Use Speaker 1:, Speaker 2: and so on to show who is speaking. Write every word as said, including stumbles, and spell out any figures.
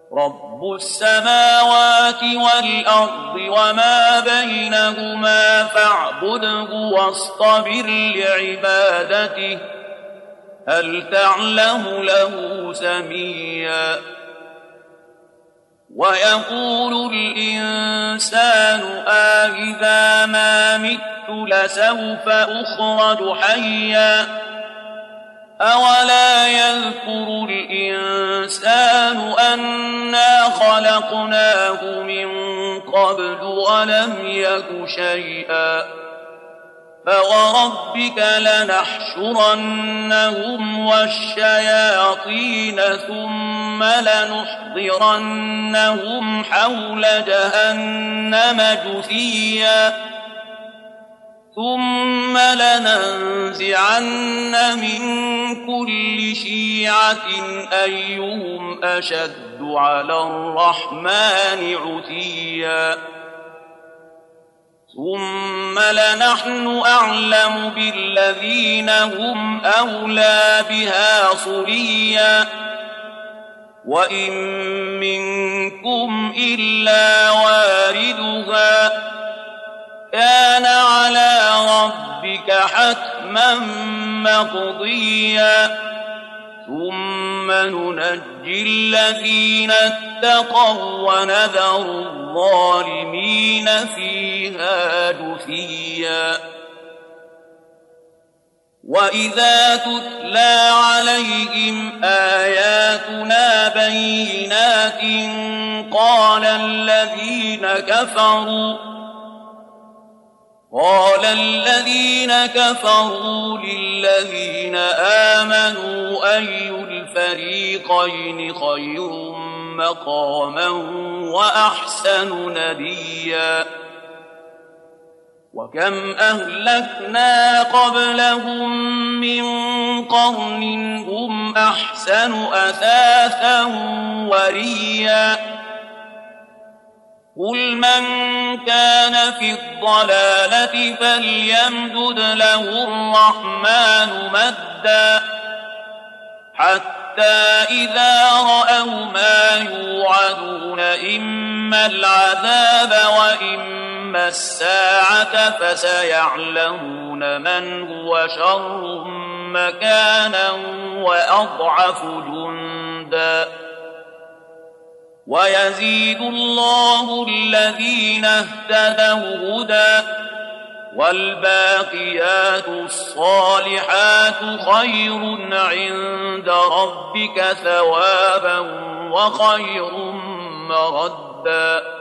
Speaker 1: رب السماوات والأرض وما بينهما فاعبده واصطبر لعبادته هل تعلم له سميا ويقول الإنسان آئذا ما مت لسوف أخرج حيا أولا يذكر الإنسان أنا خلقناه من قبل ولم يك شيئا فوربك لنحشرنهم والشياطين ثم لنحضرنهم حول جهنم جثيا ثم لننزعن من كل شيعة أيهم أشد على الرحمن عتيا ثم لنحن أعلم بالذين هم أولى بها صليا وإن منكم إلا واردها كان على ربك حتما مقضيا ثم ننجي الذين اتقوا ونذر الظالمين فيها جثيا وإذا تتلى عليهم آياتنا بينات قال الذين كفروا قال الذين كفروا للذين آمنوا أي الفريقين خير مقاما وأحسن نديا وكم أهلكنا قبلهم من قرن هم أحسن أثاثا وريا قل من كان في الضلالة فليمدد له الرحمن مدا حتى إذا رأوا ما يوعدون إما العذاب وإما الساعة فسيعلمون من هو شر مكانا وأضعف جندا ويزيد الله الذين اهتدوا هدى والباقيات الصالحات خير عند ربك ثوابا وخير مردا